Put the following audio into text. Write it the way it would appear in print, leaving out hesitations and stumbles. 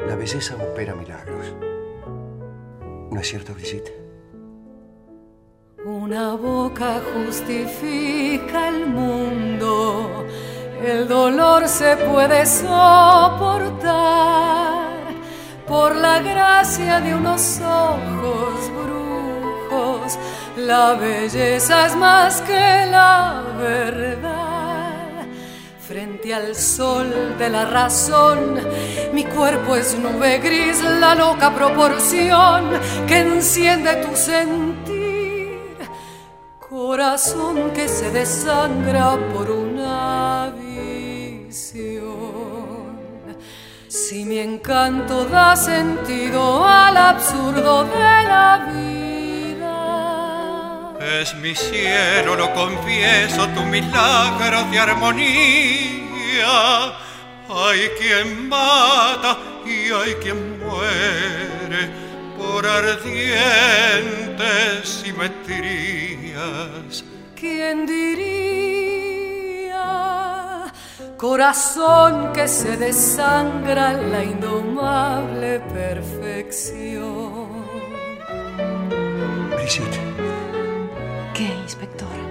La belleza opera milagros. ¿No es cierto, Brigitte? Una boca justifica el mundo, el dolor se puede soportar por la gracia de unos ojos brujos. La belleza es más que la verdad. Frente al sol de la razón, mi cuerpo es nube gris, la loca proporción que enciende tu sentir. Corazón que se desangra por una visión. Si mi encanto da sentido al absurdo de la vida, es mi cielo, lo confieso, tu milagro de armonía. Hay quien mata y hay quien muere por ardientes simetrías. ¿Quién diría? Corazón que se desangra la indomable perfección. Brigitte. ¿Qué, inspector?